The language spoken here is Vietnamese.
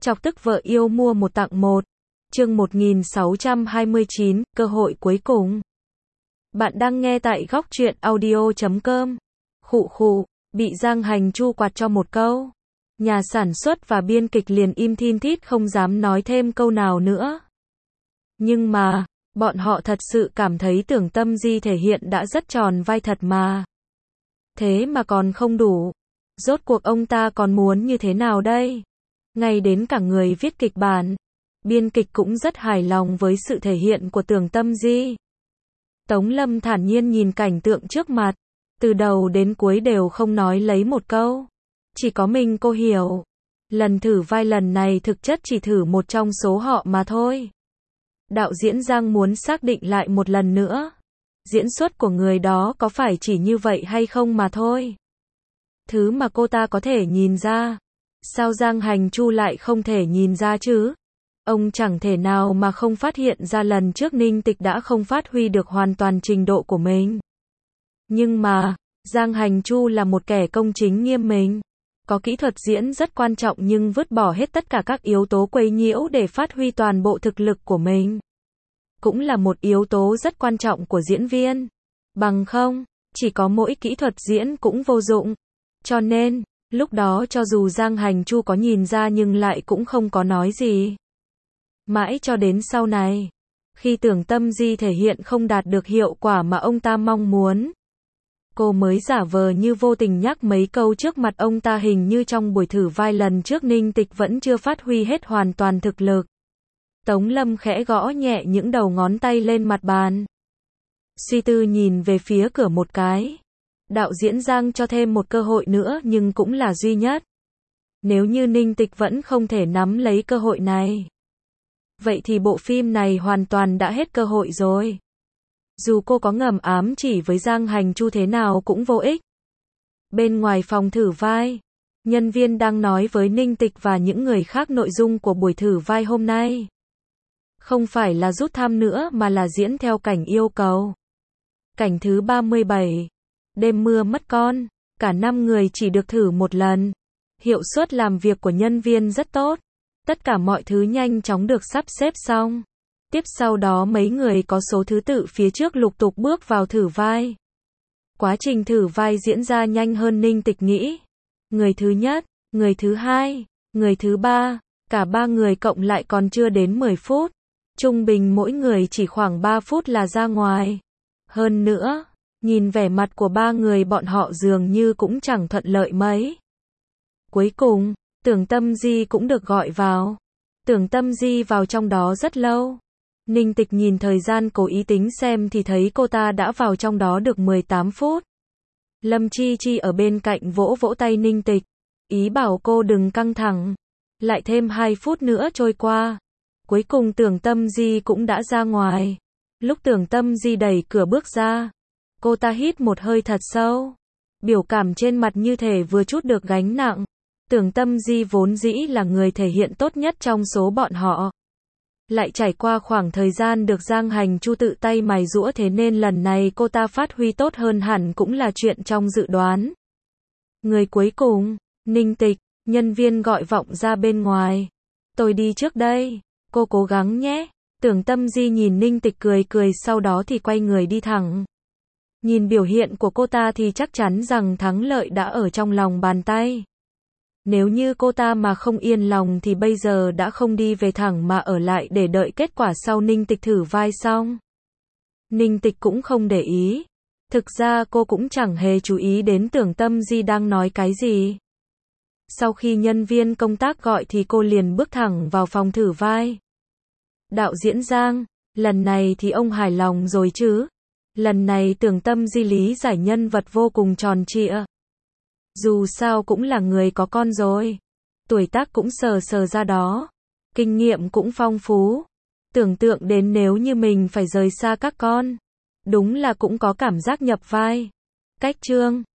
Chọc tức vợ yêu mua một tặng một. Chương 1629, cơ hội cuối cùng. Bạn đang nghe tại góc truyện audio.com. Khụ khụ, bị Giang Hành Chu quạt cho một câu. Nhà sản xuất và biên kịch liền im thin thít không dám nói thêm câu nào nữa. Nhưng mà, bọn họ thật sự cảm thấy Tưởng Tâm Di thể hiện đã rất tròn vai thật mà. Thế mà còn không đủ. Rốt cuộc ông ta còn muốn như thế nào đây? Ngay đến cả người viết kịch bản, biên kịch cũng rất hài lòng với sự thể hiện của Tưởng Tâm Di. Tống Lâm thản nhiên nhìn cảnh tượng trước mặt, từ đầu đến cuối đều không nói lấy một câu. Chỉ có mình cô hiểu. Lần thử vai lần này thực chất chỉ thử một trong số họ mà thôi. Đạo diễn Giang muốn xác định lại một lần nữa. Diễn xuất của người đó có phải chỉ như vậy hay không mà thôi. Thứ mà cô ta có thể nhìn ra. Sao Giang Hành Chu lại không thể nhìn ra chứ? Ông chẳng thể nào mà không phát hiện ra lần trước Ninh Tịch đã không phát huy được hoàn toàn trình độ của mình. Nhưng mà, Giang Hành Chu là một kẻ công chính nghiêm minh. Có kỹ thuật diễn rất quan trọng nhưng vứt bỏ hết tất cả các yếu tố quấy nhiễu để phát huy toàn bộ thực lực của mình. Cũng là một yếu tố rất quan trọng của diễn viên. Bằng không, chỉ có mỗi kỹ thuật diễn cũng vô dụng. Cho nên, lúc đó cho dù Giang Hành Chu có nhìn ra nhưng lại cũng không có nói gì. Mãi cho đến sau này, khi Tưởng Tâm Di thể hiện không đạt được hiệu quả mà ông ta mong muốn, cô mới giả vờ như vô tình nhắc mấy câu trước mặt ông ta, hình như trong buổi thử vai lần trước Ninh Tịch vẫn chưa phát huy hết hoàn toàn thực lực. Tống Lâm khẽ gõ nhẹ những đầu ngón tay lên mặt bàn. Suy tư nhìn về phía cửa một cái. Đạo diễn Giang cho thêm một cơ hội nữa nhưng cũng là duy nhất. Nếu như Ninh Tịch vẫn không thể nắm lấy cơ hội này, vậy thì bộ phim này hoàn toàn đã hết cơ hội rồi. Dù cô có ngầm ám chỉ với Giang Hành Chu thế nào cũng vô ích. Bên ngoài phòng thử vai, nhân viên đang nói với Ninh Tịch và những người khác nội dung của buổi thử vai hôm nay. Không phải là rút thăm nữa mà là diễn theo cảnh yêu cầu. Cảnh thứ 37. Đêm mưa mất con. Cả 5 người chỉ được thử một lần. Hiệu suất làm việc của nhân viên rất tốt. Tất cả mọi thứ nhanh chóng được sắp xếp xong. Tiếp sau đó mấy người có số thứ tự phía trước lục tục bước vào thử vai. Quá trình thử vai diễn ra nhanh hơn Ninh Tịch nghĩ. Người thứ nhất, người thứ hai, người thứ ba, cả 3 người cộng lại còn chưa đến 10 phút. Trung bình mỗi người chỉ khoảng 3 phút là ra ngoài. Hơn nữa, nhìn vẻ mặt của 3 người bọn họ dường như cũng chẳng thuận lợi mấy. Cuối cùng, Tưởng Tâm Di cũng được gọi vào. Tưởng Tâm Di vào trong đó rất lâu. Ninh Tịch nhìn thời gian cố ý tính xem thì thấy cô ta đã vào trong đó được 18 phút. Lâm Chi Chi ở bên cạnh vỗ vỗ tay Ninh Tịch, ý bảo cô đừng căng thẳng. Lại thêm 2 phút nữa trôi qua. Cuối cùng Tưởng Tâm Di cũng đã ra ngoài. Lúc Tưởng Tâm Di đẩy cửa bước ra, cô ta hít một hơi thật sâu. Biểu cảm trên mặt như thể vừa trút được gánh nặng. Tưởng Tâm Di vốn dĩ là người thể hiện tốt nhất trong số bọn họ. Lại trải qua khoảng thời gian được Giang Hành Chu tự tay mài giũa, thế nên lần này cô ta phát huy tốt hơn hẳn cũng là chuyện trong dự đoán. Người cuối cùng, Ninh Tịch, nhân viên gọi vọng ra bên ngoài. Tôi đi trước đây, cô cố gắng nhé. Tưởng Tâm Di nhìn Ninh Tịch cười cười sau đó thì quay người đi thẳng. Nhìn biểu hiện của cô ta thì chắc chắn rằng thắng lợi đã ở trong lòng bàn tay. Nếu như cô ta mà không yên lòng thì bây giờ đã không đi về thẳng mà ở lại để đợi kết quả sau Ninh Tịch thử vai xong. Ninh Tịch cũng không để ý. Thực ra cô cũng chẳng hề chú ý đến Tưởng Tâm Di đang nói cái gì. Sau khi nhân viên công tác gọi thì cô liền bước thẳng vào phòng thử vai. Đạo diễn Giang, lần này thì ông hài lòng rồi chứ? Lần này Tưởng Tâm Di lý giải nhân vật vô cùng tròn trịa. Dù sao cũng là người có con rồi. Tuổi tác cũng sờ sờ ra đó. Kinh nghiệm cũng phong phú. Tưởng tượng đến nếu như mình phải rời xa các con. Đúng là cũng có cảm giác nhập vai. Cách chương